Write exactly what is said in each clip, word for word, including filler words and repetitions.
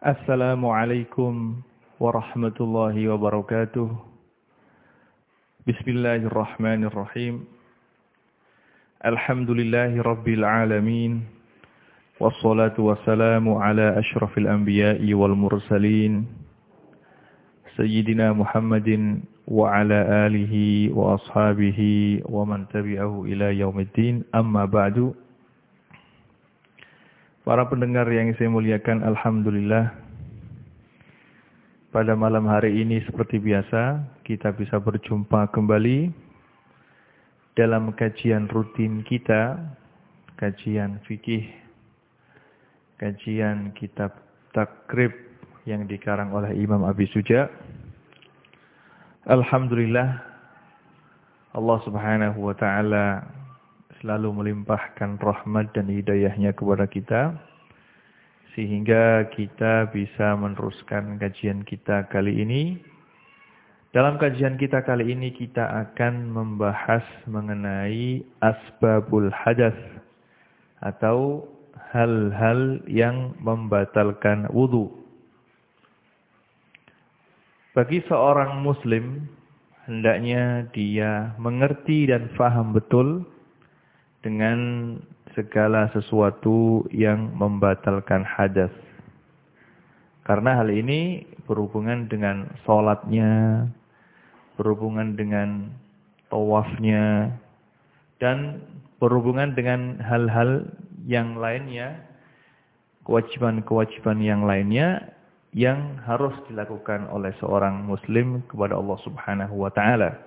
Assalamualaikum warahmatullahi wabarakatuh. Bismillahirrahmanirrahim. Alhamdulillahi rabbil alamin. Wassalatu wassalamu ala ashrafil anbiya'i wal mursalin. Sayyidina Muhammadin wa ala alihi wa ashabihi wa man tabi'ahu ila yaumiddin. Amma ba'du. Para pendengar yang saya muliakan, alhamdulillah, pada malam hari ini seperti biasa kita bisa berjumpa kembali dalam kajian rutin kita, kajian fikih, kajian kitab takrib yang dikarang oleh Imam Abi Suja. Alhamdulillah, Allah Subhanahu wa taala selalu melimpahkan rahmat dan hidayahnya kepada kita, sehingga kita bisa meneruskan kajian kita kali ini. Dalam kajian kita kali ini kita akan membahas mengenai asbabul hadas, atau hal-hal yang membatalkan wudu. Bagi seorang muslim, hendaknya dia mengerti dan faham betul dengan segala sesuatu yang membatalkan hadas. Karena hal ini berhubungan dengan sholatnya, berhubungan dengan tawafnya, dan berhubungan dengan hal-hal yang lainnya, kewajiban-kewajiban yang lainnya yang harus dilakukan oleh seorang muslim kepada Allah Subhanahu wa taala.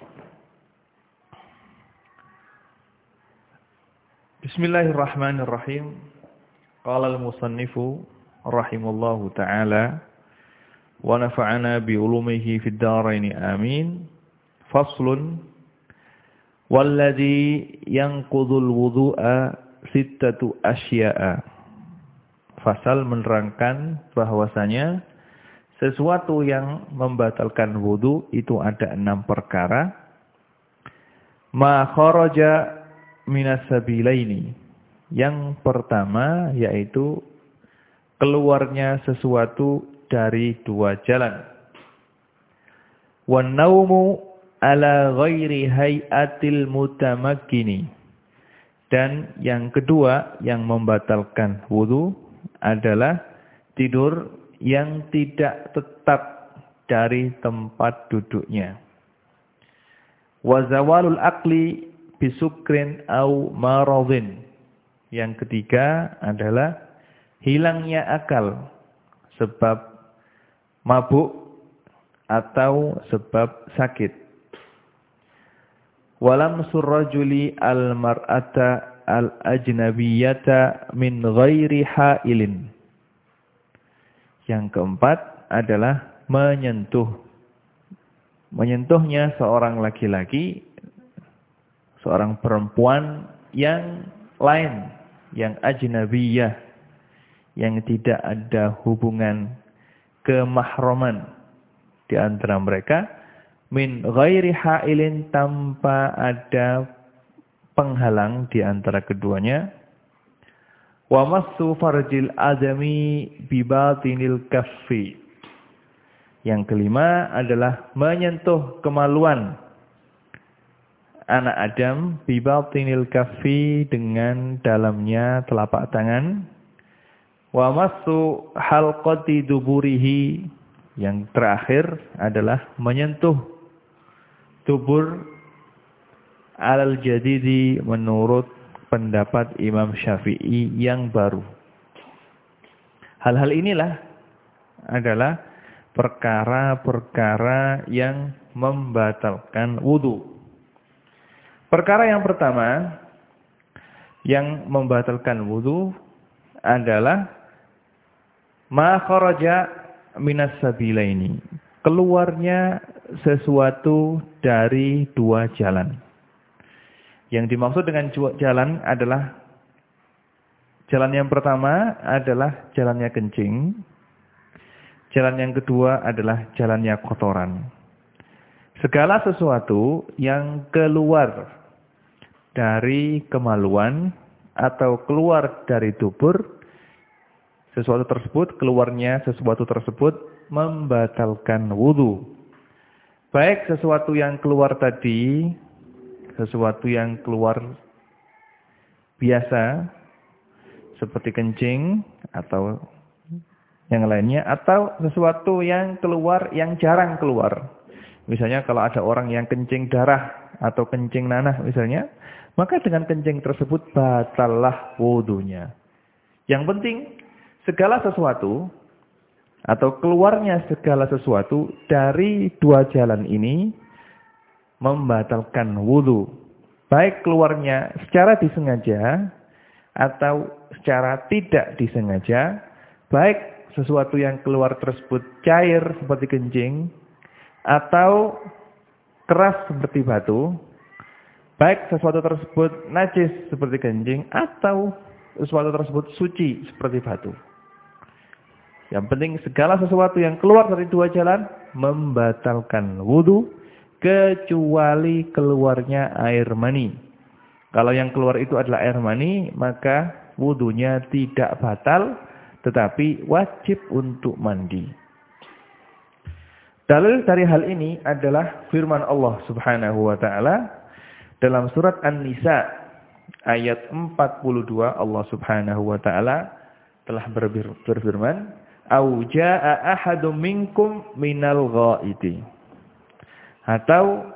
Bismillahirrahmanirrahim. Qala al-musannifu rahimallahu ta'ala wa nafa'ana bi ulumihi fid dharain amin. Faslun walladhi yanqudhul wudu'a sittatu asya'a. Fasal menerangkan bahwasanya sesuatu yang membatalkan wudu itu ada enam perkara. Ma kharaja minas sabilaini. Yang pertama yaitu keluarnya sesuatu dari dua jalan. Wan naumu ala ghairi hay'atil mutamakkini. Dan yang kedua yang membatalkan wudu adalah tidur yang tidak tetap dari tempat duduknya. Wa zawalul aqli bisukrin au maradhin. Yang ketiga adalah hilangnya akal sebab mabuk atau sebab sakit. Walam surrajuli al-mar'ata al-ajnabiyyata min ghairi ha'ilin. Yang keempat adalah menyentuh. Menyentuhnya seorang laki-laki, seorang perempuan yang lain, yang ajnabiyah, yang tidak ada hubungan kemahraman di antara mereka, min ghairi ha'ilin, tanpa ada penghalang di antara keduanya. Wa massu farjil adami bi batinil kaffi. Yang kelima adalah menyentuh kemaluan anak Adam bi batinil kaffi, dengan dalamnya telapak tangan. Wa massu halqati duburihi. Yang terakhir adalah menyentuh dubur alal jadidi menurut pendapat Imam Syafi'i yang baru. Hal-hal inilah adalah perkara-perkara yang membatalkan wudu. Perkara yang pertama yang membatalkan wudu adalah ma kharaja minas sabilaini. Keluarnya sesuatu dari dua jalan. Yang dimaksud dengan jalan adalah jalan yang pertama adalah jalannya kencing. Jalan yang kedua adalah jalannya kotoran. Segala sesuatu yang keluar dari kemaluan atau keluar dari dubur sesuatu tersebut, keluarnya sesuatu tersebut membatalkan wudu. Baik sesuatu yang keluar tadi, sesuatu yang keluar biasa, seperti kencing atau yang lainnya, atau sesuatu yang keluar yang jarang keluar. Misalnya kalau ada orang yang kencing darah atau kencing nanah misalnya, maka dengan kencing tersebut batallah wudunya. Yang penting segala sesuatu atau keluarnya segala sesuatu dari dua jalan ini membatalkan wudu. Baik keluarnya secara disengaja atau secara tidak disengaja, baik sesuatu yang keluar tersebut cair seperti kencing atau keras seperti batu, baik sesuatu tersebut najis seperti kencing atau sesuatu tersebut suci seperti batu. Yang penting segala sesuatu yang keluar dari dua jalan membatalkan wudu kecuali keluarnya air mani. Kalau yang keluar itu adalah air mani, maka wudunya tidak batal tetapi wajib untuk mandi. Dalil dari hal ini adalah firman Allah Subhanahu wa taala dalam surat An-Nisa ayat empat puluh dua. Allah Subhanahu wa taala telah berfirman, "Au jaa'a ahadum minkum minal ghaiti." Atau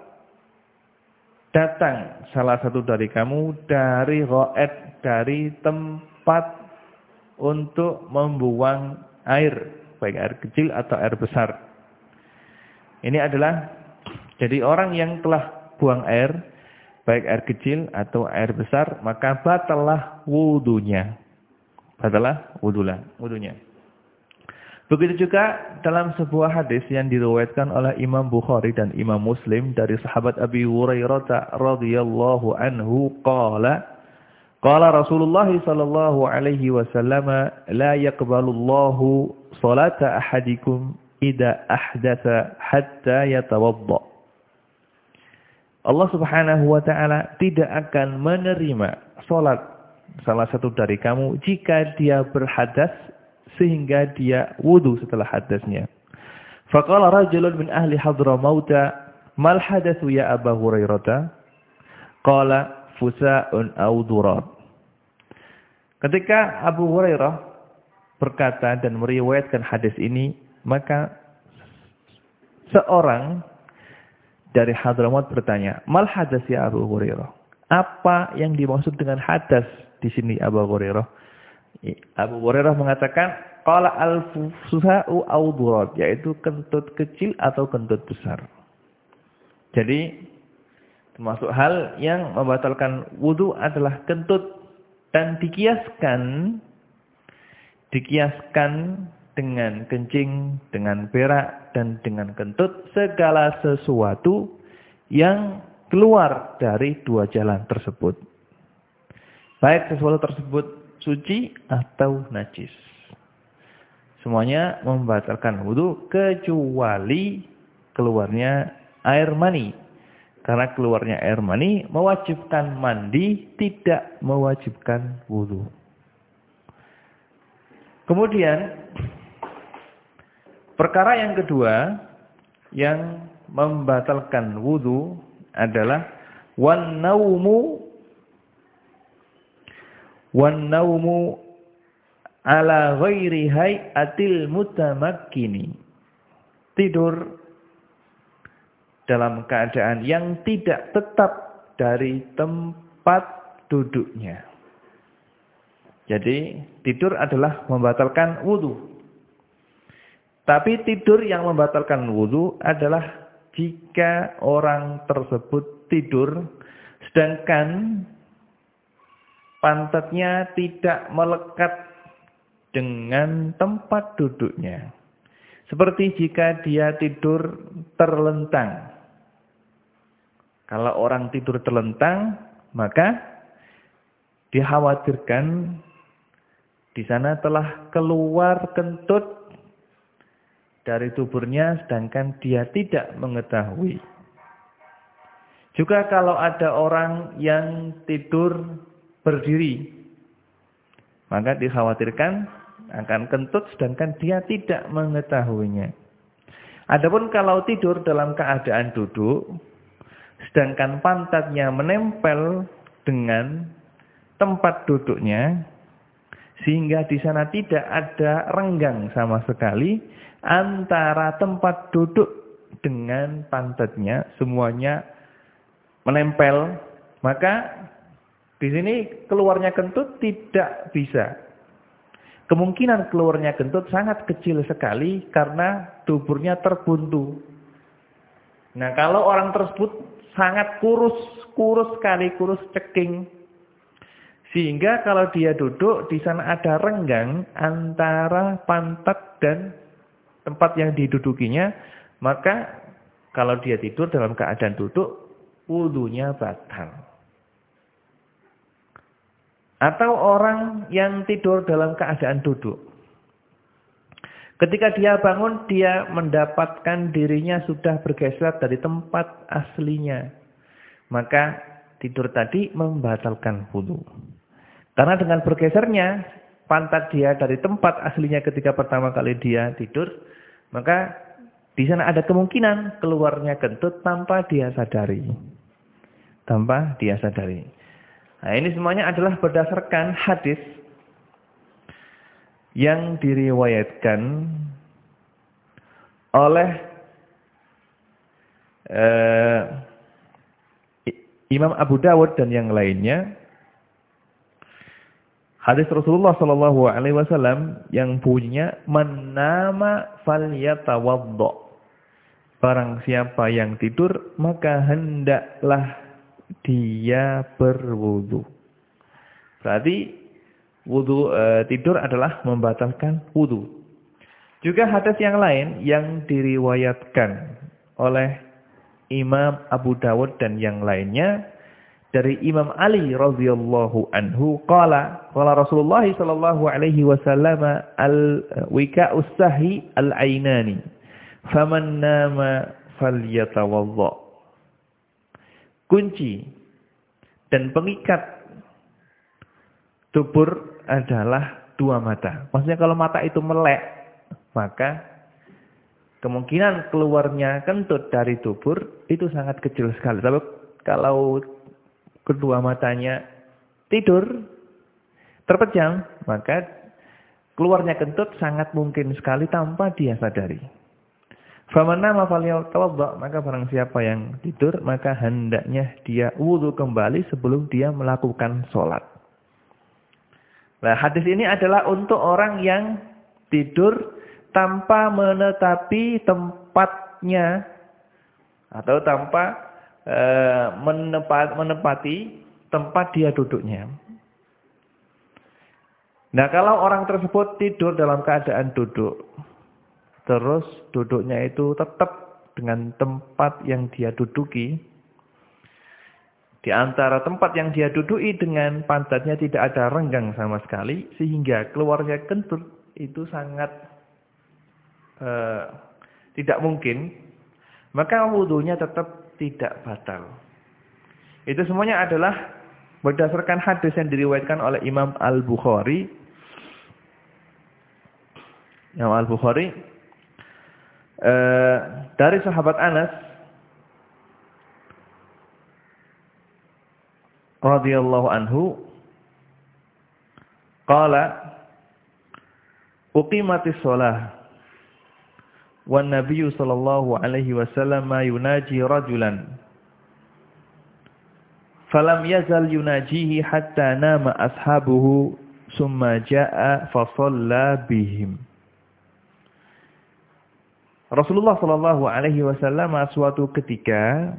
datang salah satu dari kamu dari ghaid, dari tempat untuk membuang air, baik air kecil atau air besar. Ini adalah jadi orang yang telah buang air, baik air kecil atau air besar, maka batallah wudunya. Batallah wudulah, wudunya. Begitu juga dalam sebuah hadis yang diriwayatkan oleh Imam Bukhari dan Imam Muslim dari sahabat Abi Hurairah radhiyallahu anhu qala qala Rasulullah sallallahu alaihi wasallam la yaqbalullahu salata ahadikum idza ahdatsa hatta yatawadda. Allah Subhanahu wa taala tidak akan menerima salat salah satu dari kamu jika dia berhadas sehingga dia wudu setelah hadasnya. Faqala rajulun min ahli Hadramaut, "Mal hadatsu ya Abu Hurairah?" Qala fusa'un aw durat. Ketika Abu Hurairah berkata dan meriwayatkan hadis ini, maka seorang dari Hadramaut bertanya, "Mal hadas ya Abu Hurairah?" Apa yang dimaksud dengan hadas di sini Abu Hurairah? Abu Hurairah mengatakan, qala al-fusa'u aw durat, yaitu kentut kecil atau kentut besar. Jadi termasuk hal yang membatalkan wudu adalah kentut, dan dikiaskan dikiaskan dengan kencing, dengan berak, dan dengan kentut, segala sesuatu yang keluar dari dua jalan tersebut. Baik sesuatu tersebut suci atau najis. Semuanya membatalkan wudu kecuali keluarnya air mani. Karena keluarnya air mani mewajibkan mandi, tidak mewajibkan wudu. Kemudian perkara yang kedua yang membatalkan wudu adalah wan naumu wan naumu ala ghairi hay'atil mutamakkini. Tidur dalam keadaan yang tidak tetap dari tempat duduknya. Jadi tidur adalah membatalkan wudu. Tapi tidur yang membatalkan wudu adalah jika orang tersebut tidur sedangkan pantatnya tidak melekat dengan tempat duduknya. Seperti jika dia tidur terlentang. Kalau orang tidur terlentang, maka dikhawatirkan di sana telah keluar kentut dari tuburnya sedangkan dia tidak mengetahui. Juga kalau ada orang yang tidur berdiri, maka dikhawatirkan akan kentut sedangkan dia tidak mengetahuinya. Adapun kalau tidur dalam keadaan duduk, sedangkan pantatnya menempel dengan tempat duduknya, sehingga di sana tidak ada renggang sama sekali antara tempat duduk dengan pantatnya, semuanya menempel, maka di sini keluarnya kentut tidak bisa. Kemungkinan keluarnya kentut sangat kecil sekali karena tuburnya terbuntu. Nah, kalau orang tersebut sangat kurus, kurus sekali, kurus ceking, sehingga kalau dia duduk, di sana ada renggang antara pantat dan tempat yang didudukinya, maka kalau dia tidur dalam keadaan duduk, wudunya batal. Atau orang yang tidur dalam keadaan duduk. Ketika dia bangun, dia mendapatkan dirinya sudah bergeser dari tempat aslinya. Maka tidur tadi membatalkan wudu. Karena dengan bergesernya pantat dia dari tempat aslinya ketika pertama kali dia tidur, maka di sana ada kemungkinan keluarnya kentut tanpa dia sadari. Tanpa dia sadari. Nah, ini semuanya adalah berdasarkan hadis yang diriwayatkan oleh uh, Imam Abu Dawud dan yang lainnya. Hadis Rasulullah Shallallahu Alaihi Wasallam yang bunyinya man nama falyatawaddo. Barang siapa yang tidur maka hendaklah dia berwudu. Berarti wudu e, tidur adalah membatalkan wudu. Juga hadis yang lain yang diriwayatkan oleh Imam Abu Dawud dan yang lainnya dari Imam Ali radhiyallahu anhu qala qala Rasulullah sallallahu alaihi wasallam al-wika'us sahi al-ainani faman nama falyatawadda. Kunci dan pengikat dubur adalah dua mata. Maksudnya kalau mata itu melek, maka kemungkinan keluarnya kentut dari dubur itu sangat kecil sekali. Tapi kalau kedua matanya tidur, terpejam, maka keluarnya kentut sangat mungkin sekali tanpa dia sadari. Faman nama falyatawadda, maka barang siapa yang tidur, maka hendaknya dia wudu kembali sebelum dia melakukan sholat. Nah, hadis ini adalah untuk orang yang tidur tanpa menetapi tempatnya atau tanpa Menepat, menepati tempat dia duduknya. Nah, kalau orang tersebut tidur dalam keadaan duduk, terus duduknya itu tetap dengan tempat yang dia duduki, di antara tempat yang dia duduki dengan pantatnya tidak ada renggang sama sekali, sehingga keluarnya kentut itu sangat uh, tidak mungkin, maka wudunya tetap tidak batal. Itu semuanya adalah berdasarkan hadis yang diriwayatkan oleh Imam Al-Bukhari. Imam Al-Bukhari eh, dari sahabat Anas radhiyallahu anhu qala uqimatis shalah wan nabiyyu sallallahu alaihi wasallam yunaji rajulan falam yazal yunajihi hatta nama ashabuhu summa jaa fa shalla bihim. Rasulullah sallallahu alaihi wasallam suatu ketika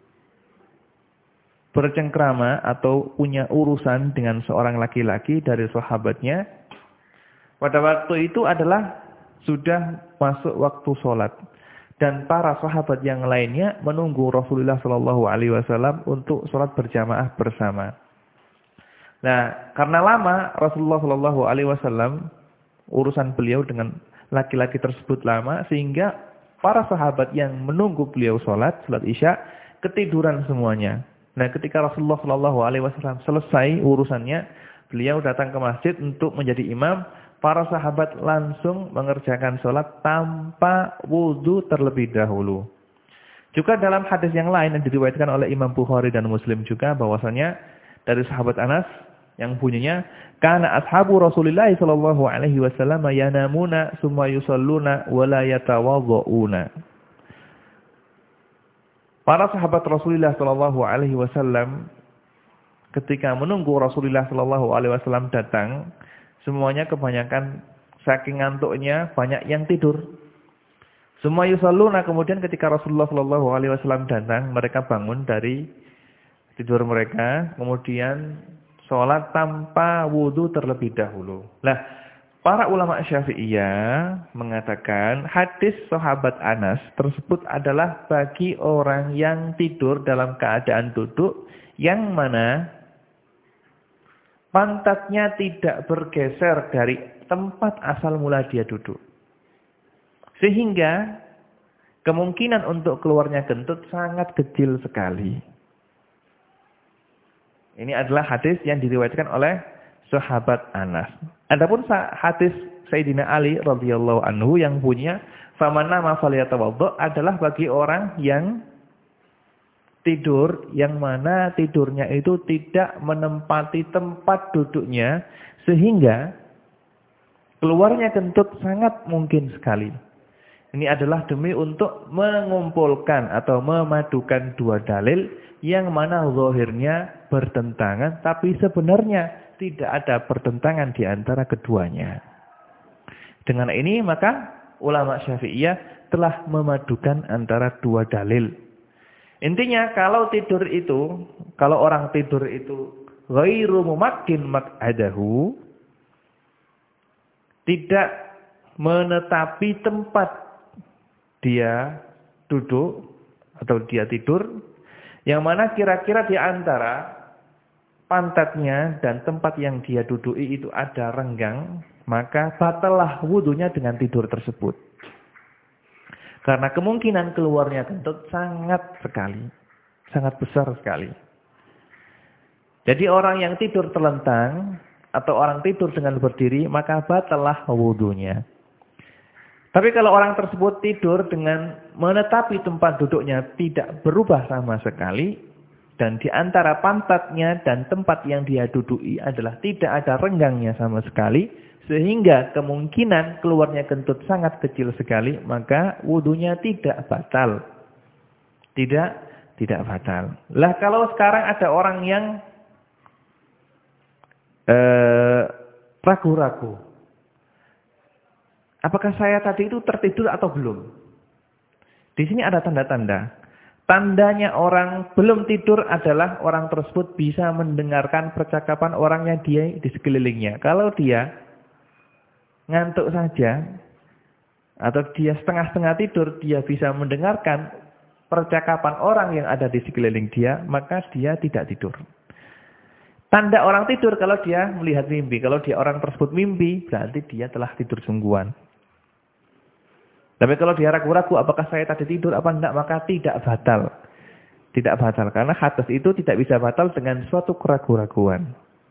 bercengkrama atau punya urusan dengan seorang laki-laki dari sahabatnya. Pada waktu itu adalah sudah masuk waktu sholat. Dan para sahabat yang lainnya menunggu Rasulullah shallallahu alaihi wasallam untuk sholat berjamaah bersama. Nah, karena lama Rasulullah shallallahu alaihi wasallam, urusan beliau dengan laki-laki tersebut lama, sehingga para sahabat yang menunggu beliau sholat, sholat isya, ketiduran semuanya. Nah, ketika Rasulullah shallallahu alaihi wasallam selesai urusannya, beliau datang ke masjid untuk menjadi imam. para sahabat langsung mengerjakan sholat tanpa wudu terlebih dahulu. Juga dalam hadis yang lain yang diriwayatkan oleh Imam Bukhari dan Muslim juga bahwasanya dari sahabat Anas yang bunyinya, kana ashabu Rasulillah sallallahu alaihi wasallam yanamuna summa yusalluna wa la yatawaddauna. Para sahabat Rasulullah sallallahu alaihi wasallam ketika menunggu Rasulullah sallallahu alaihi wasallam datang, semuanya kebanyakan saking ngantuknya banyak yang tidur. Semua yusalluna, kemudian ketika Rasulullah sallallahu alaihi wasallam datang, mereka bangun dari tidur mereka, kemudian sholat tanpa wudu terlebih dahulu. Lah, para ulama Syafi'iyah mengatakan hadis sahabat Anas tersebut adalah bagi orang yang tidur dalam keadaan duduk yang mana pantatnya tidak bergeser dari tempat asal mula dia duduk. Sehingga kemungkinan untuk keluarnya kentut sangat kecil sekali. Ini adalah hadis yang diriwayatkan oleh sahabat Anas. Adapun hadis Sayyidina Ali radhiyallahu anhu yang punya faman nama falyatawaddo adalah bagi orang yang tidur yang mana tidurnya itu tidak menempati tempat duduknya sehingga keluarnya kentut sangat mungkin sekali. Ini adalah demi untuk mengumpulkan atau memadukan dua dalil yang mana zahirnya bertentangan tapi sebenarnya tidak ada pertentangan di antara keduanya. Dengan ini maka ulama Syafi'iyah telah memadukan antara dua dalil. Intinya kalau tidur itu, kalau orang tidur itu ghairu mumakkin maq'adahu, tidak menetapi tempat dia duduk atau dia tidur, yang mana kira-kira di antara pantatnya dan tempat yang dia duduki itu ada renggang, maka batallah wudunya dengan tidur tersebut. Karena kemungkinan keluarnya kentut sangat sekali, sangat besar sekali. Jadi orang yang tidur terlentang atau orang tidur dengan berdiri, maka batallah wudunya. Tapi kalau orang tersebut tidur dengan menetapi tempat duduknya tidak berubah sama sekali, dan di antara pantatnya dan tempat yang dia duduki adalah tidak ada renggangnya sama sekali, sehingga kemungkinan keluarnya kentut sangat kecil sekali, maka wudunya tidak batal. Tidak, tidak batal. Lah kalau sekarang ada orang yang eh, ragu-ragu. Apakah saya tadi itu tertidur atau belum? Di sini ada tanda-tanda. Tandanya orang belum tidur adalah orang tersebut bisa mendengarkan percakapan orang yang dia di sekelilingnya. Kalau dia ngantuk saja, atau dia setengah-setengah tidur, dia bisa mendengarkan percakapan orang yang ada di sekeliling dia, maka dia tidak tidur. Tanda orang tidur kalau dia melihat mimpi. Kalau dia orang tersebut mimpi, berarti dia telah tidur sungguhan. Tapi kalau dia ragu-ragu apakah saya tadi tidur apa enggak, maka tidak batal. Tidak batal. Karena hadas itu tidak bisa batal dengan suatu keraguan-raguan.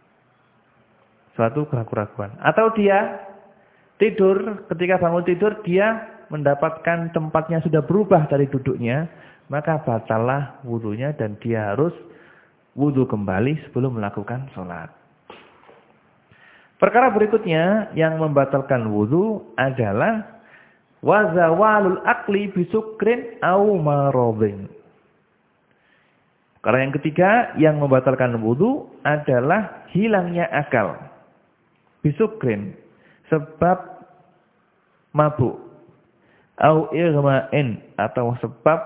Suatu keraguan-raguan. Atau dia tidur, ketika bangun tidur dia mendapatkan tempatnya sudah berubah dari duduknya, maka batallah wudunya dan dia harus wudu kembali sebelum melakukan sholat. Perkara berikutnya yang membatalkan wudu adalah wa zawalul aqli bisukrin au maradhin. Karena yang ketiga yang membatalkan wudu adalah hilangnya akal. Bisukrin, sebab mabuk. Au irma'in, atau sebab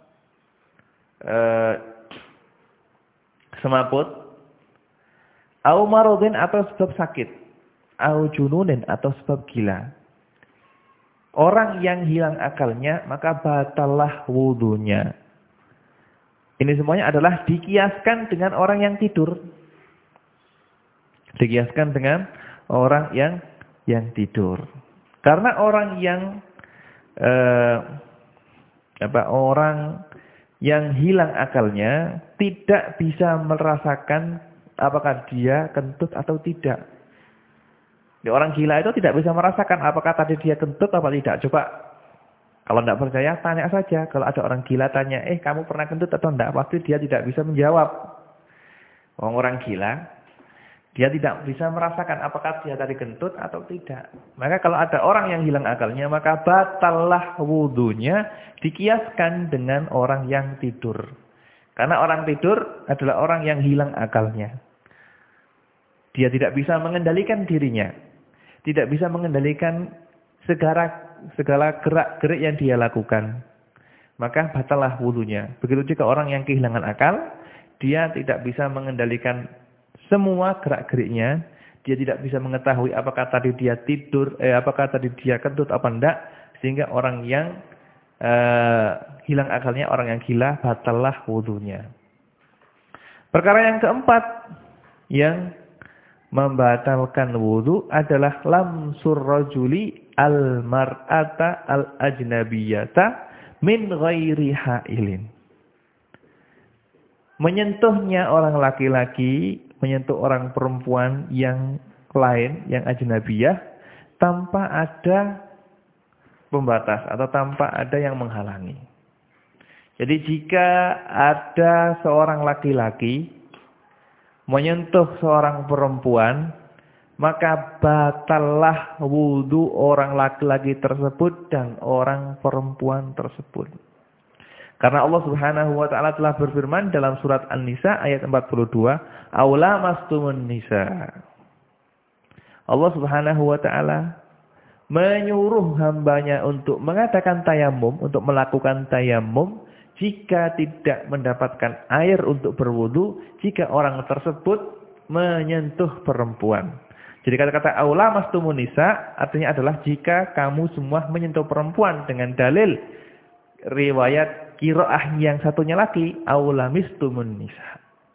uh, semaput. Au maradhin, atau sebab sakit. Au jununin, atau sebab gila. Orang yang hilang akalnya, maka batallah wudunya. Ini semuanya adalah dikiaskan dengan orang yang tidur. Dikiaskan dengan orang yang yang tidur. Karena orang yang eh, apa orang yang hilang akalnya tidak bisa merasakan apakah dia kentut atau tidak. Di orang gila itu tidak bisa merasakan apakah tadi dia kentut apa tidak. Coba kalau tidak percaya tanya saja. Kalau ada orang gila tanya, eh kamu pernah kentut atau tidak? Pasti dia tidak bisa menjawab. Orang orang gila, dia tidak bisa merasakan apakah dia tadi kentut atau tidak. Maka kalau ada orang yang hilang akalnya, maka batallah wudunya dikiaskan dengan orang yang tidur. Karena orang tidur adalah orang yang hilang akalnya. Dia tidak bisa mengendalikan dirinya. Tidak bisa mengendalikan segala, segala gerak-gerik yang dia lakukan. Maka batallah wudunya. Begitu juga orang yang kehilangan akal, dia tidak bisa mengendalikan semua gerak-geriknya. Dia tidak bisa mengetahui apakah tadi dia tidur, eh, apakah tadi dia kentut apa enggak. Sehingga orang yang eh, hilang akalnya, orang yang gila, batallah wudunya. Perkara yang keempat yang membatalkan wudu adalah lamsur rajuli al-mar'ata al-ajnabiyata min ghairi hailin. Menyentuhnya orang laki-laki, menyentuh orang perempuan yang lain, yang ajnabiyah, tanpa ada pembatas atau tanpa ada yang menghalangi. Jadi jika ada seorang laki-laki menyentuh seorang perempuan, maka batallah wudu orang laki-laki tersebut dan orang perempuan tersebut. Karena Allah Subhanahu wa taala telah berfirman dalam surat An-Nisa ayat empat puluh dua, "Aula mastumun nisa." Allah Subhanahu wa taala menyuruh hambanya untuk mengadakan tayamum, untuk melakukan tayamum jika tidak mendapatkan air untuk berwudu, jika orang tersebut menyentuh perempuan. Jadi kata-kata aula mastumun nisa artinya adalah jika kamu semua menyentuh perempuan, dengan dalil riwayat qiraah yang satunya lagi, aula mistumun nisa.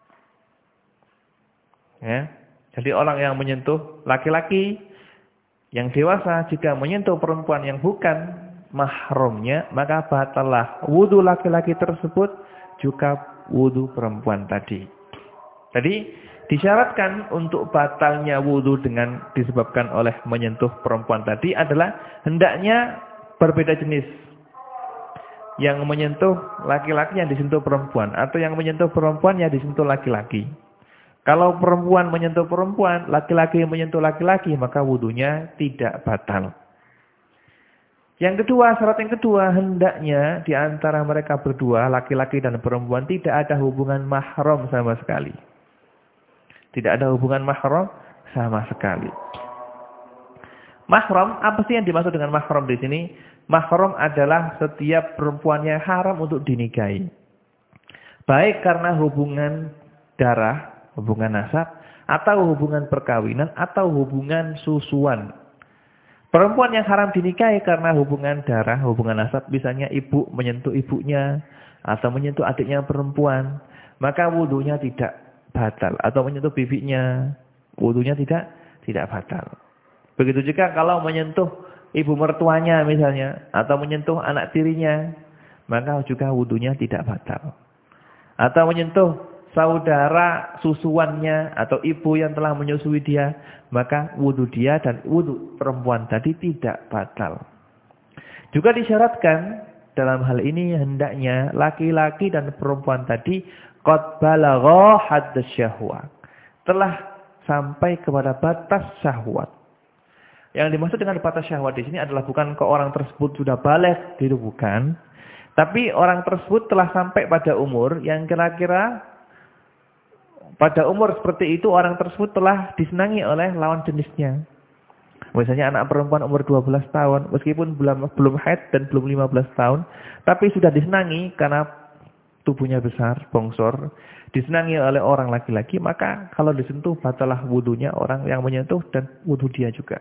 Ya. Jadi orang yang menyentuh laki-laki yang dewasa jika menyentuh perempuan yang bukan mahramnya, maka batallah wudu laki-laki tersebut juga wudu perempuan tadi. Jadi disyaratkan untuk batalnya wudu dengan disebabkan oleh menyentuh perempuan tadi adalah hendaknya berbeda jenis. Yang menyentuh laki-laki yang disentuh perempuan, atau yang menyentuh perempuan yang disentuh laki-laki. Kalau perempuan menyentuh perempuan, laki-laki menyentuh laki-laki, maka wudunya tidak batal. Yang kedua, syarat yang kedua, hendaknya di antara mereka berdua, laki-laki dan perempuan, tidak ada hubungan mahram sama sekali. Tidak ada hubungan mahram sama sekali. Mahram, apa sih yang dimaksud dengan mahram di sini? Mahram adalah setiap perempuan yang haram untuk dinikahi. Baik karena hubungan darah, hubungan nasab, atau hubungan perkawinan, atau hubungan susuan. Perempuan yang haram dinikahi karena hubungan darah, hubungan nasab, misalnya ibu menyentuh ibunya, atau menyentuh adiknya perempuan, maka wudunya tidak batal. Atau menyentuh bibinya, wudunya tidak tidak batal. Begitu juga kalau menyentuh ibu mertuanya misalnya, atau menyentuh anak tirinya, maka juga wudunya tidak batal. Atau menyentuh saudara susuannya, atau ibu yang telah menyusui dia, maka wudu dia dan wudu perempuan tadi tidak batal. Juga disyaratkan dalam hal ini hendaknya laki-laki dan perempuan tadi qad balagha hadd syahwat, telah sampai kepada batas syahwat. Yang dimaksud dengan batas syahwat di sini adalah bukan ke orang tersebut sudah baligh, itu bukan. Tapi orang tersebut telah sampai pada umur yang kira-kira pada umur seperti itu orang tersebut telah disenangi oleh lawan jenisnya. Misalnya anak perempuan umur dua belas tahun, meskipun belum belum haid dan belum lima belas tahun, tapi sudah disenangi karena tubuhnya besar, bongsor, disenangi oleh orang laki-laki, maka kalau disentuh batalah wudunya orang yang menyentuh dan wudu dia juga.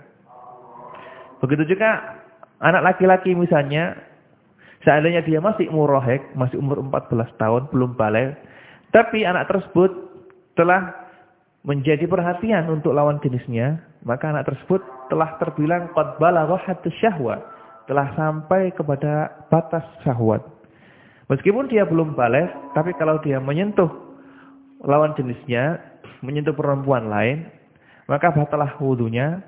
Begitu juga anak laki-laki misalnya, seandainya dia masih murahik, masih umur empat belas tahun, belum baligh, tapi anak tersebut telah menjadi perhatian untuk lawan jenisnya, maka anak tersebut telah terbilang qad balagha hadd syahwat, telah sampai kepada batas syahwat. Meskipun dia belum baligh, tapi kalau dia menyentuh lawan jenisnya, menyentuh perempuan lain, maka batalah wudunya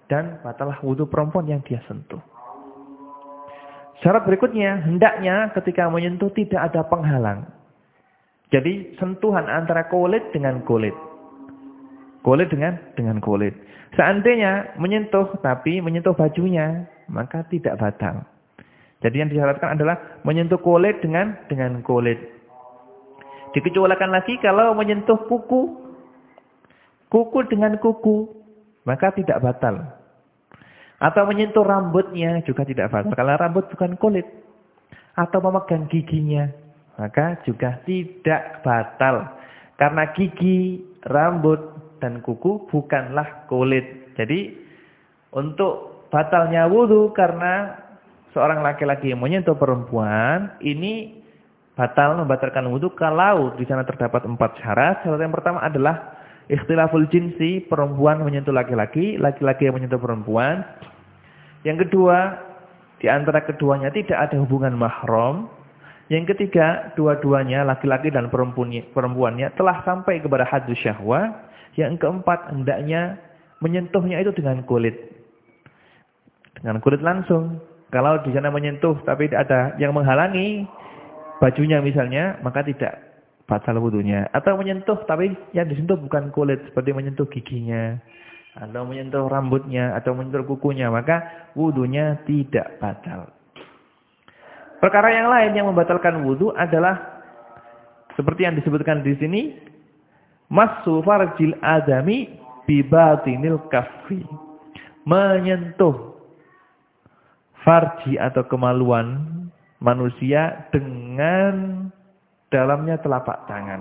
dan batallah wudu perempuan yang dia sentuh. Syarat berikutnya, hendaknya ketika menyentuh tidak ada penghalang. Jadi sentuhan antara kulit dengan kulit. Kulit dengan dengan kulit. Seandainya menyentuh tapi menyentuh bajunya, maka tidak batal. Jadi yang disyaratkan adalah menyentuh kulit dengan dengan kulit. Dikecualikan lagi kalau menyentuh kuku, kuku dengan kuku, maka tidak batal. Atau menyentuh rambutnya juga tidak batal. Kalau rambut bukan kulit. Atau memegang giginya, maka juga tidak batal. Karena gigi, rambut, dan kuku bukanlah kulit. Jadi untuk batalnya wudu karena seorang laki-laki yang menyentuh perempuan, ini batal membatalkan wudu kalau di sana terdapat empat syarat. Syarat yang pertama adalah ikhtilaful jinsi, perempuan menyentuh laki-laki, laki-laki yang menyentuh perempuan. Yang kedua, di antara keduanya tidak ada hubungan mahram. Yang ketiga, dua-duanya laki-laki dan perempuannya telah sampai kepada haddus syahwah. Yang keempat, hendaknya menyentuhnya itu dengan kulit. Dengan kulit langsung. Kalau di sana menyentuh tapi ada yang menghalangi bajunya misalnya, maka tidak batal wudunya. Atau menyentuh tapi yang disentuh bukan kulit, seperti menyentuh giginya, atau menyentuh rambutnya, atau menyentuh kukunya, maka wudunya tidak batal. Perkara yang lain yang membatalkan wudu adalah seperti yang disebutkan di sini, massu farjil adami bi batinil kaffi. Menyentuh farji atau kemaluan manusia dengan dalamnya telapak tangan.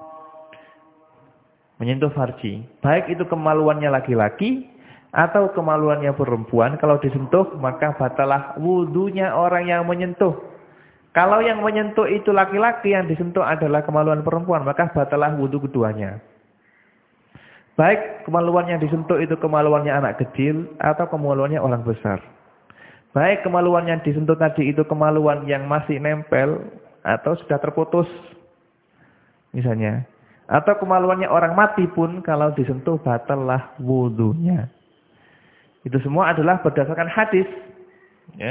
Menyentuh farji. Baik itu kemaluannya laki-laki atau kemaluannya perempuan. Kalau disentuh maka batalah wudunya orang yang menyentuh. Kalau yang menyentuh itu laki-laki, yang disentuh adalah kemaluan perempuan, maka batalah wudu keduanya. Baik kemaluan yang disentuh itu kemaluannya anak kecil atau kemaluannya orang besar. Baik kemaluan yang disentuh tadi itu kemaluan yang masih nempel atau sudah terputus misalnya. Atau kemaluannya orang mati pun kalau disentuh batallah wudunya. Itu semua adalah berdasarkan hadis. Ya.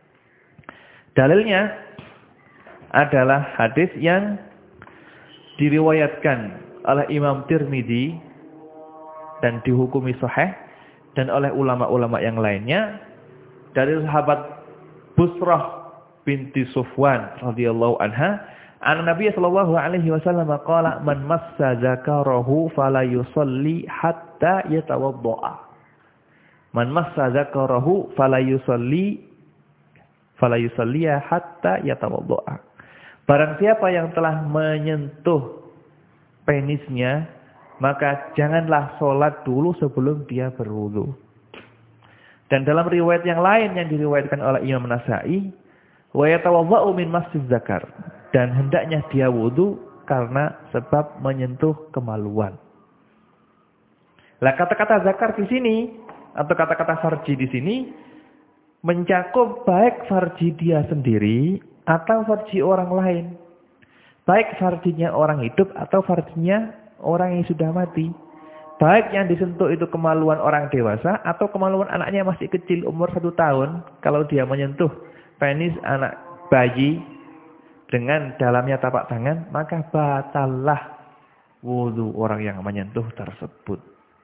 Dalilnya adalah hadis yang diriwayatkan oleh Imam Tirmidzi dan dihukumi sahih dan oleh ulama-ulama yang lainnya dari sahabat Busrah binti Sufwan radhiyallahu anha, an Nabi sallallahu alaihi wasallam qala man massa zakarahu fala yusalli hatta yatawaddaa. Man massa zakarahu fala yusalli fala yusalliya hatta yatawaddaa. Barang siapa yang telah menyentuh penisnya, maka janganlah sholat dulu sebelum dia berwudu. Dan dalam riwayat yang lain yang diriwayatkan oleh Imam Nasa'i, wa yatawadda'u min masjid zakar, dan hendaknya dia wudu karena sebab menyentuh kemaluan. Lah kata-kata zakar di sini atau kata-kata farji di sini mencakup baik farji dia sendiri atau farji orang lain. Baik farjinya orang hidup atau farjinya orang yang sudah mati. Baik yang disentuh itu kemaluan orang dewasa atau kemaluan anaknya masih kecil umur satu tahun. Kalau dia menyentuh penis anak bayi dengan dalamnya tapak tangan, maka batallah wudu orang yang menyentuh tersebut.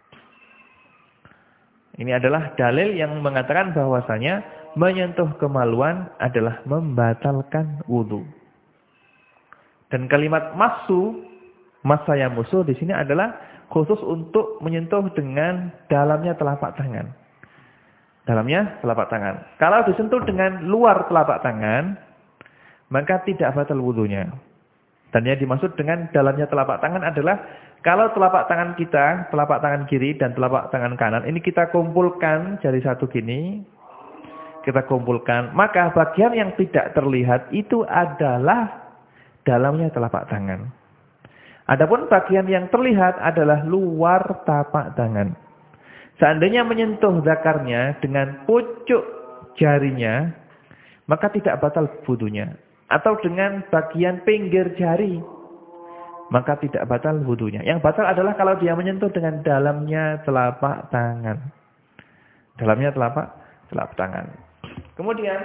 Ini adalah dalil yang mengatakan bahwasanya menyentuh kemaluan adalah membatalkan wudu. Dan kalimat masu, massa yang musuh di sini adalah khusus untuk menyentuh dengan dalamnya telapak tangan. Dalamnya telapak tangan. Kalau disentuh dengan luar telapak tangan, maka tidak batal wudunya. Dan yang dimaksud dengan dalamnya telapak tangan adalah kalau telapak tangan kita, telapak tangan kiri dan telapak tangan kanan, ini kita kumpulkan jari satu gini, kita kumpulkan, maka bagian yang tidak terlihat itu adalah dalamnya telapak tangan. Adapun bagian yang terlihat adalah luar tapak tangan. Seandainya menyentuh zakarnya dengan pucuk jarinya, maka tidak batal wudunya. Atau dengan bagian pinggir jari, maka tidak batal wudunya. Yang batal adalah kalau dia menyentuh dengan dalamnya telapak tangan. Dalamnya telapak telapak tangan. Kemudian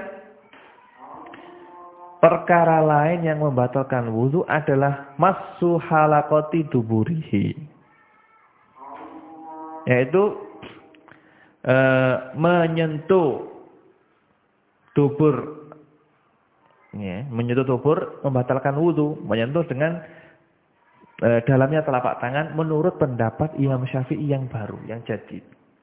perkara lain yang membatalkan wudu adalah massu halaqati duburihi. Yaitu e, menyentuh dubur. Ya, menyentuh dubur membatalkan wudu, menyentuh dengan e, dalamnya telapak tangan menurut pendapat Imam Syafi'i yang baru, yang jadid.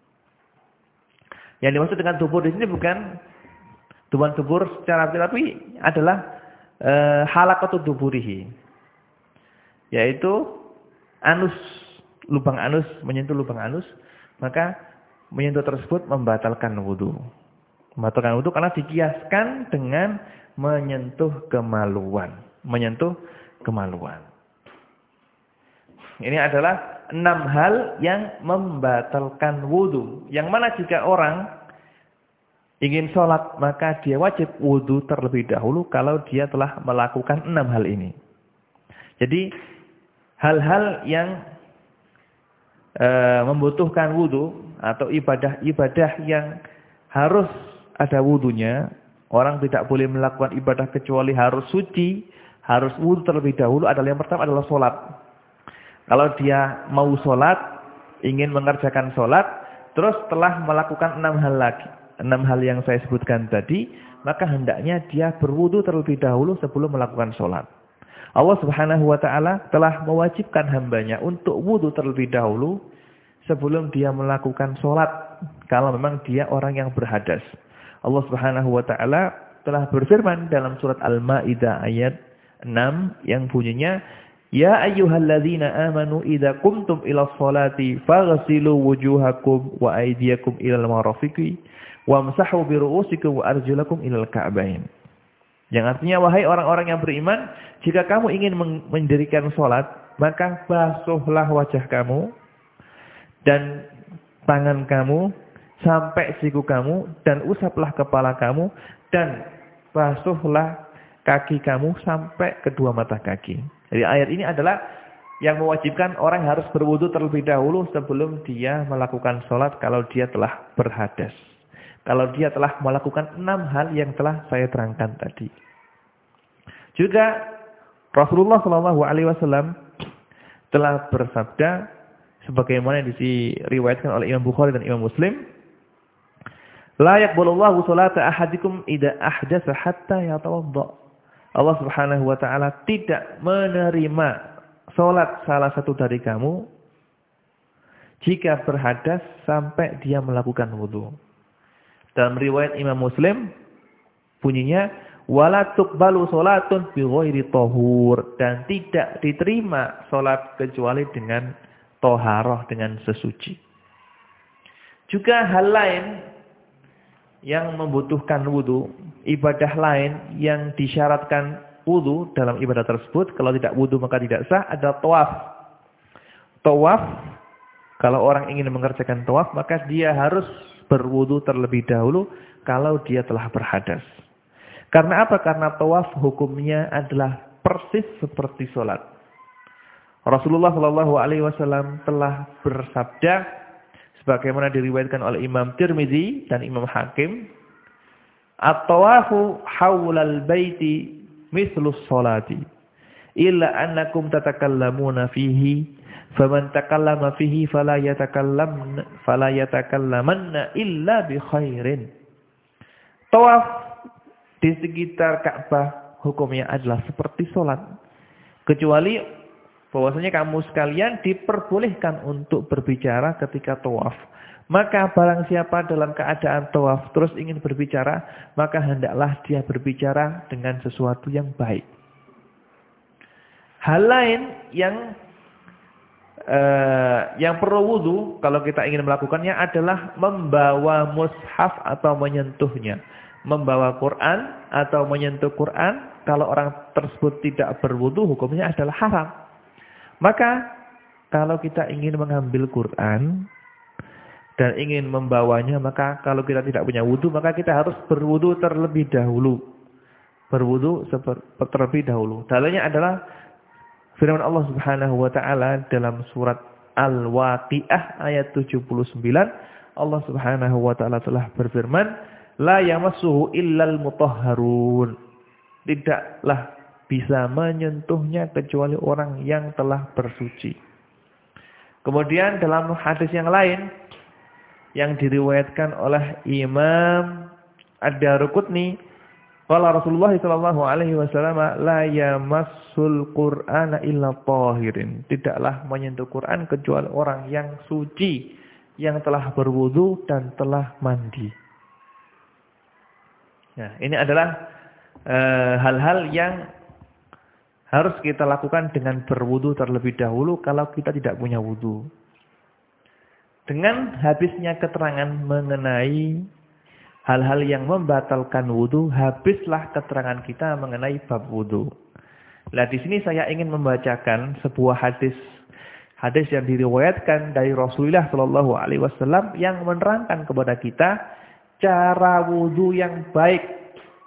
Yang dimaksud dengan dubur di sini bukan tubuhan dubur secara tapi adalah e, halaqatu duburihi. Yaitu anus, lubang anus, menyentuh lubang anus, maka menyentuh tersebut membatalkan wudu. Membatalkan wudu karena dikiaskan dengan menyentuh kemaluan. Menyentuh kemaluan. Ini adalah enam hal yang membatalkan wudu. Yang mana jika orang ingin sholat, maka dia wajib wudu terlebih dahulu kalau dia telah melakukan enam hal ini. Jadi hal-hal yang e, membutuhkan wudu atau ibadah-ibadah yang harus ada wudunya, orang tidak boleh melakukan ibadah kecuali harus suci, harus wudu terlebih dahulu adalah yang pertama adalah sholat. Kalau dia mau sholat, ingin mengerjakan sholat, terus telah melakukan enam hal lagi, enam hal yang saya sebutkan tadi, maka hendaknya dia berwudu terlebih dahulu sebelum melakukan sholat. Allah Subhanahu Wa Taala telah mewajibkan hambanya untuk wudu terlebih dahulu sebelum dia melakukan sholat. Kalau memang dia orang yang berhadas. Allah Subhanahu Wa Taala telah berfirman dalam surat Al-Maidah ayat enam yang bunyinya, Ya ayyuhalladzina amanu idza qumtum ilas sholati faghsilu wujuhakum wa aydiyakum ilal marafiqi wamsahu bi ru'usikum wa arjulakum ilal ka'bain. Yang artinya wahai orang-orang yang beriman, jika kamu ingin mendirikan salat, maka basuhlah wajah kamu dan tangan kamu sampai siku kamu dan usaplah kepala kamu dan basuhlah kaki kamu sampai kedua mata kaki. Jadi ayat ini adalah yang mewajibkan orang harus berwudu terlebih dahulu sebelum dia melakukan sholat kalau dia telah berhadas. Kalau dia telah melakukan enam hal yang telah saya terangkan tadi. Juga Rasulullah shallallahu alaihi wasallam telah bersabda sebagaimana diriwayatkan oleh Imam Bukhari dan Imam Muslim, La yaqbalullahu sholata ahadikum idza ahdasa hatta yatawadda. Allah Subhanahu Wa Taala tidak menerima sholat salah satu dari kamu jika berhadas sampai dia melakukan wudu. Dalam riwayat Imam Muslim bunyinya wala tuqbalu sholatun bi ghairi tahur, dan tidak diterima sholat kecuali dengan toharoh, dengan sesuci. Juga hal lain yang membutuhkan wudu, ibadah lain yang disyaratkan wudu dalam ibadah tersebut, kalau tidak wudu maka tidak sah, adalah tawaf. Tawaf, kalau orang ingin mengerjakan tawaf, maka dia harus berwudu terlebih dahulu kalau dia telah berhadas. Karena apa? Karena tawaf hukumnya adalah persis seperti sholat. Rasulullah shallallahu alaihi wasallam telah bersabda, sebagaimana diriwayatkan oleh Imam Tirmizi dan Imam Hakim, At-tawafu hawlal baiti mislus sholati illa annakum tatakallamuna fihi faman takallama fihi fala yatakallam fala yatakallamanna illa bi khairin. Tawaf di sekitar Ka'bah hukumnya adalah seperti sholat, kecuali bahwasanya kamu sekalian diperbolehkan untuk berbicara ketika tawaf. Maka barang siapa dalam keadaan tawaf terus ingin berbicara, maka hendaklah dia berbicara dengan sesuatu yang baik. Hal lain yang uh, yang perlu wudu kalau kita ingin melakukannya adalah membawa mushaf atau menyentuhnya. Membawa Quran atau menyentuh Quran, kalau orang tersebut tidak berwudu hukumnya adalah haram. Maka kalau kita ingin mengambil Quran dan ingin membawanya, maka kalau kita tidak punya wudu, maka kita harus berwudu terlebih dahulu. Berwudu terlebih dahulu. Dalilnya adalah firman Allah Subhanahu wa taala dalam surat Al-Waqiah ayat tujuh puluh sembilan, Allah Subhanahu wa taala telah berfirman, la yamassuhu illal mutahharun. Tidaklah bisa menyentuhnya kecuali orang yang telah bersuci. Kemudian dalam hadis yang lain yang diriwayatkan oleh Imam Ad-Daruqutni, qala Rasulullah sallallahu alaihi wasallam, la yamassul Qur'ana illa tahirin. Tidaklah menyentuh Quran kecuali orang yang suci, yang telah berwudu dan telah mandi. Nah, ini adalah hal-hal e, yang harus kita lakukan dengan berwudu terlebih dahulu kalau kita tidak punya wudu. Dengan habisnya keterangan mengenai hal-hal yang membatalkan wudu, habislah keterangan kita mengenai bab wudu. Nah, di sini saya ingin membacakan sebuah hadis hadis yang diriwayatkan dari Rasulullah Shallallahu Alaihi Wasallam yang menerangkan kepada kita cara wudu yang baik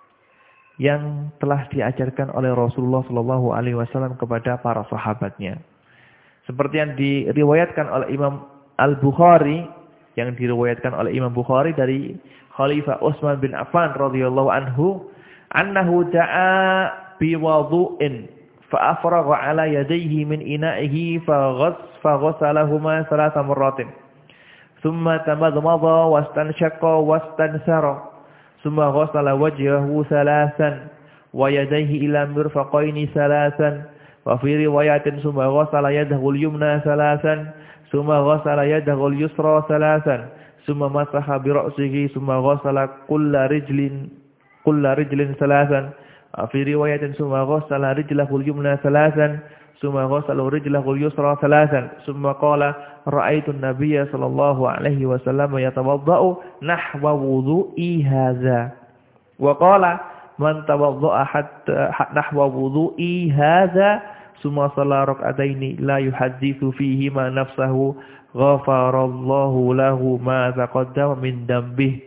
yang telah diajarkan oleh Rasulullah Shallallahu Alaihi Wasallam kepada para sahabatnya. Seperti yang diriwayatkan oleh Imam Al-Bukhari, yang diriwayatkan oleh Imam Bukhari dari Khalifah Utsman bin Affan radhiyallahu anhu, annahu da'a bi wudu'in fa afragha ala yadayhi min ina'ihi fa ghass fa ghassalahuma thalatha marratin. Thumma tamadmada wastanshaqa wastansara. Thumma ghassala wajhahu thalathan wa yadayhi ila mirfaqaini thalathan. Wa fi riwayatin thumma ghassala yadahu al-yumna thalathan. Thumma ghassala yadahu al-yusra thalathan. Thumma masaha bi ra'sihi thumma ghassala kulla rijlin kulla rijlin thalathan. Wa fi riwayatin thumma ghassala rijlahu al-yumna thalathan. Thumma ghassala rijlahu al-yusra thalathan. Thumma qala ra'aitu an-nabiyya sallallahu alaihi wasallam yatawaddau nahwa wudu'i hadza. Wa qala man tawadda'a hatta nahwa wudu'i hadza summa shalla rak'ataini la yuhadditsu fihi ma nafsahu ghafarallahu lahu ma taqaddama min dambih.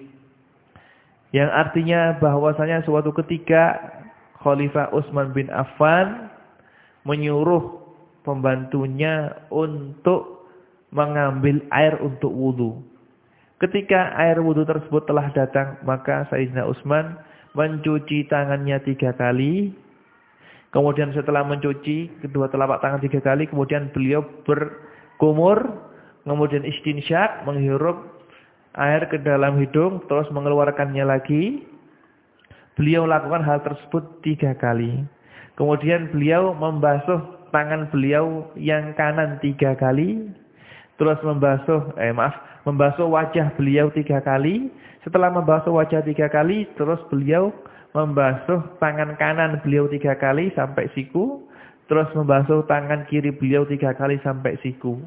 Yang artinya bahwasanya suatu ketika Khalifah Utsman bin Affan menyuruh pembantunya untuk mengambil air untuk wudu. Ketika air wudu tersebut telah datang, maka Sayyidina Utsman mencuci tangannya tiga kali. Kemudian setelah mencuci kedua telapak tangan tiga kali, kemudian beliau berkumur, kemudian istinsyak, menghirup air ke dalam hidung, terus mengeluarkannya lagi. Beliau lakukan hal tersebut tiga kali. Kemudian beliau membasuh tangan beliau yang kanan tiga kali. Terus membasuh, eh maaf, membasuh wajah beliau tiga kali. Setelah membasuh wajah tiga kali, terus beliau membasuh tangan kanan beliau tiga kali sampai siku. Terus membasuh tangan kiri beliau tiga kali sampai siku.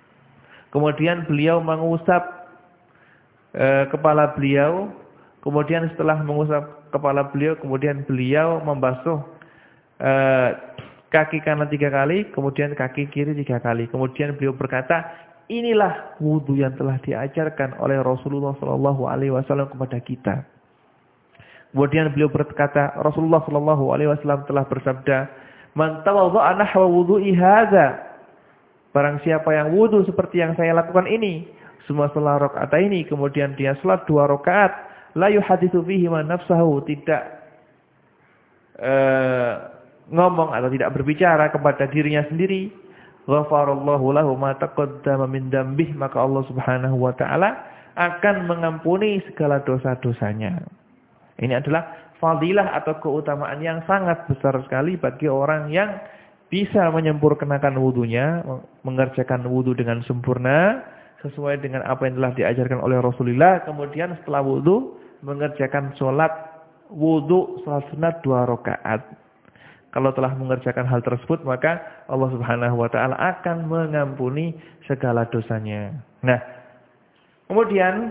Kemudian beliau mengusap eh, kepala beliau. Kemudian setelah mengusap kepala beliau, kemudian beliau membasuh eh, kaki kanan tiga kali, kemudian kaki kiri tiga kali. Kemudian beliau berkata, inilah wudu yang telah diajarkan oleh Rasulullah Shallallahu Alaihi Wasallam kepada kita. Kemudian beliau berkata, Rasulullah Shallallahu Alaihi Wasallam telah bersabda, man tawadda'a nahwa wudu'i hadza. Barang siapa yang wudu seperti yang saya lakukan ini, semua salat rakaat ini, kemudian dia salat dua rakaat, la yuhaditsu fihi ma nafsahu, tidak uh, ngomong atau tidak berbicara kepada dirinya sendiri, ghafarallahu lahu ma taqaddama min dambih, maka Allah Subhanahu wa taala akan mengampuni segala dosa-dosanya. Ini adalah fadilah atau keutamaan yang sangat besar sekali bagi orang yang bisa menyempurnakan wudunya, mengerjakan wudu dengan sempurna sesuai dengan apa yang telah diajarkan oleh Rasulullah. Kemudian setelah wudu mengerjakan sholat wudu sholat sunat dua rakaat. Kalau telah mengerjakan hal tersebut, maka Allah Subhanahu wa taala akan mengampuni segala dosanya. Nah, kemudian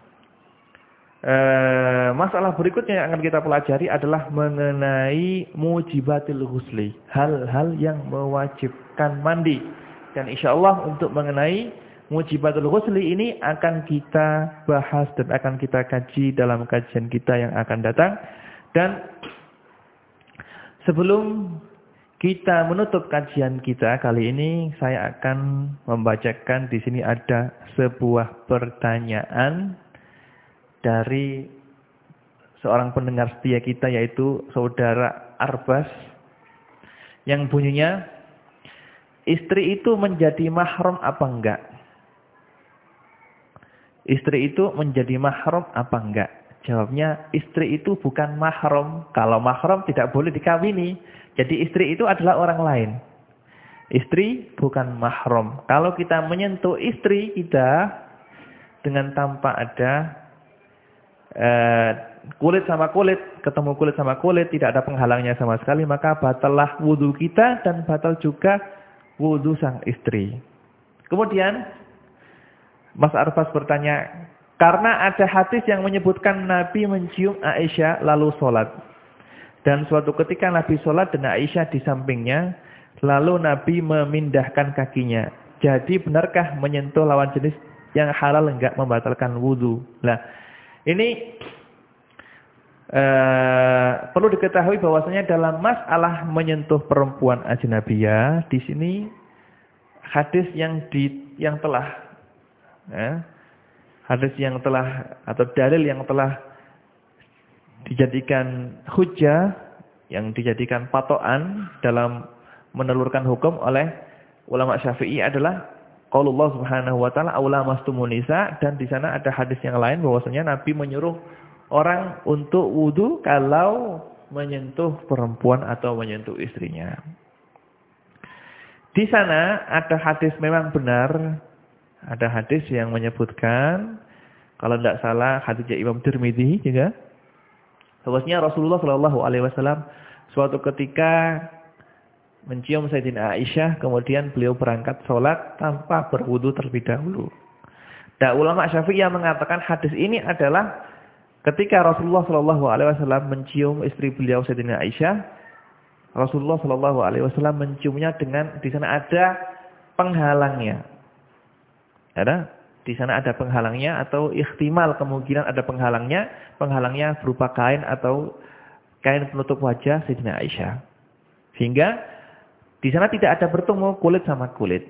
eh, masalah berikutnya yang akan kita pelajari adalah mengenai mujibatil ghusli, hal-hal yang mewajibkan mandi. Dan insyaallah untuk mengenai mujibatul ghusli ini akan kita bahas dan akan kita kaji dalam kajian kita yang akan datang. Dan sebelum kita menutup kajian kita kali ini, saya akan membacakan di sini ada sebuah pertanyaan dari seorang pendengar setia kita, yaitu saudara Arbas, yang bunyinya, istri itu menjadi mahram apa enggak? Istri itu menjadi mahram apa enggak? Jawabnya, istri itu bukan mahram. Kalau mahram tidak boleh dikawini. Jadi istri itu adalah orang lain. Istri bukan mahram. Kalau kita menyentuh istri kita dengan tanpa ada uh, kulit sama kulit, ketemu kulit sama kulit, tidak ada penghalangnya sama sekali, maka batallah wudu kita dan batal juga wudu sang istri. Kemudian Mas Arbas bertanya, karena ada hadis yang menyebutkan Nabi mencium Aisyah lalu sholat. Dan suatu ketika Nabi sholat dan Aisyah di sampingnya, lalu Nabi memindahkan kakinya. Jadi benarkah menyentuh lawan jenis yang halal enggak membatalkan wudu? Nah, ini uh, perlu diketahui bahwasanya dalam masalah menyentuh perempuan ajnabiyah, di sini hadis yang di yang telah ya, hadis yang telah atau dalil yang telah dijadikan hujjah, yang dijadikan patokan dalam menelurkan hukum oleh ulama Syafi'i adalah qaulullah Subhanahu wa taala aula mastumun nisa, dan di sana ada hadis yang lain bahwasanya Nabi menyuruh orang untuk wudu kalau menyentuh perempuan atau menyentuh istrinya. Di sana ada hadis memang benar, ada hadis yang menyebutkan, kalau tidak salah hadisnya Imam Tirmidzi juga, bahwasanya Rasulullah Shallallahu Alaihi Wasallam suatu ketika mencium Sayyidina Aisyah, kemudian beliau berangkat sholat tanpa berwudu terlebih dahulu. Dan ulama Syafi'i yang mengatakan hadis ini adalah ketika Rasulullah Shallallahu Alaihi Wasallam mencium istri beliau Sayyidina Aisyah, Rasulullah Shallallahu Alaihi Wasallam menciumnya dengan di sana ada penghalangnya. Ada di sana ada penghalangnya atau ihtimal kemungkinan ada penghalangnya, penghalangnya berupa kain atau kain penutup wajah Sayyidina Aisyah. Sehingga di sana tidak ada bertemu kulit sama kulit.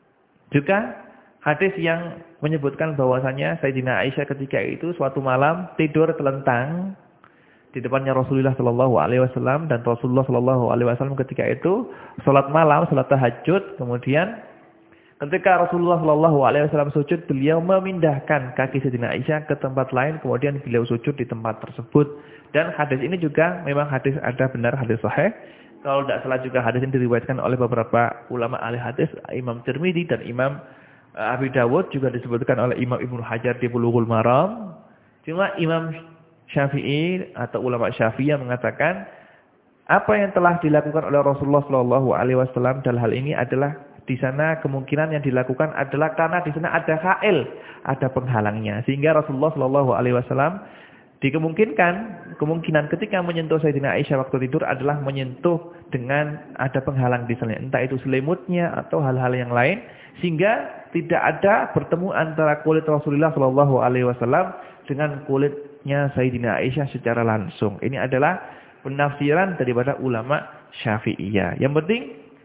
Juga hadis yang menyebutkan bahwasanya Sayyidina Aisyah ketika itu suatu malam tidur telentang di depannya Rasulullah Shallallahu Alaihi Wasallam, dan Rasulullah Shallallahu Alaihi Wasallam ketika itu sholat malam, sholat tahajud, kemudian ketika Rasulullah Shallallahu Alaihi Wasallam sujud, beliau memindahkan kaki Sayyidina Aisyah ke tempat lain, kemudian beliau sujud di tempat tersebut. Dan hadis ini juga memang hadis ada benar, hadis sahih. Kalau tidak salah juga hadis ini diriwayatkan oleh beberapa ulama ahli hadis, Imam Tirmidzi dan Imam Abi Dawud, juga disebutkan oleh Imam Ibnu Hajar di Bulughul Maram. Cuma Imam Syafi'i atau ulama Syafi'i yang mengatakan apa yang telah dilakukan oleh Rasulullah Shallallahu Alaihi Wasallam dalam hal ini adalah di sana kemungkinan yang dilakukan adalah karena di sana ada ha'il, ada penghalangnya. Sehingga Rasulullah Shallallahu Alaihi Wasallam dikemungkinkan, kemungkinan ketika menyentuh Sayyidina Aisyah waktu tidur adalah menyentuh dengan ada penghalang di sana. Entah itu selimutnya atau hal-hal yang lain. Sehingga tidak ada bertemu antara kulit Rasulullah Shallallahu Alaihi Wasallam dengan kulitnya Sayyidina Aisyah secara langsung. Ini adalah penafsiran daripada ulama Syafi'iyah. Yang penting,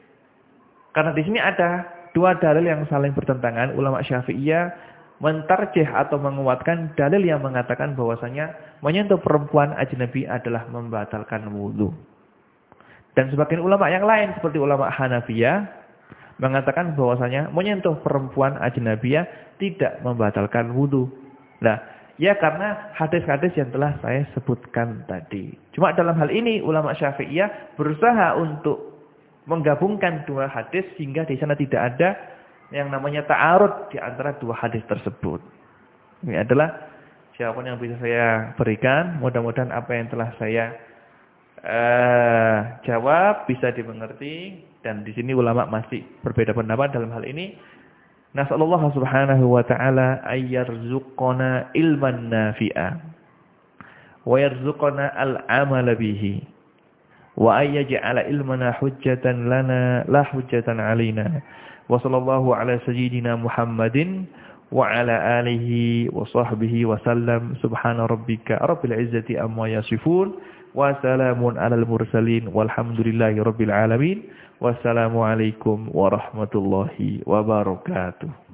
karena di sini ada dua dalil yang saling bertentangan, ulama Syafi'iyah mentarjih atau menguatkan dalil yang mengatakan bahwasanya menyentuh perempuan ajnabi adalah membatalkan wudu. Dan sebagian ulama yang lain seperti ulama Hanafiyah mengatakan bahwasanya menyentuh perempuan ajnabiyah tidak membatalkan wudu. Nah, ya karena hadis-hadis yang telah saya sebutkan tadi. Cuma dalam hal ini ulama Syafi'iyah berusaha untuk menggabungkan dua hadis sehingga di sana tidak ada yang namanya ta'arud di antara dua hadis tersebut. Ini adalah jawaban yang bisa saya berikan. Mudah-mudahan apa yang telah saya uh, jawab bisa dimengerti, dan di sini ulama masih berbeda pendapat dalam hal ini. Nasallallahu subhanahu wa ta'ala ayyarzuqana ilman nafi'a wa yarzuqana al-amala bihi. Wa ayyaj'ala ilmana hujjatan lana la hujjatan 'alaina. Wa sallallahu ala sayyidina Muhammadin wa ala alihi wa sahbihi wa sallam. Subhana rabbika rabbil izzati amma yasifun wa salamun alal mursalin walhamdulillahi rabbil alamin. Wassalamualaikum warahmatullahi wabarakatuh.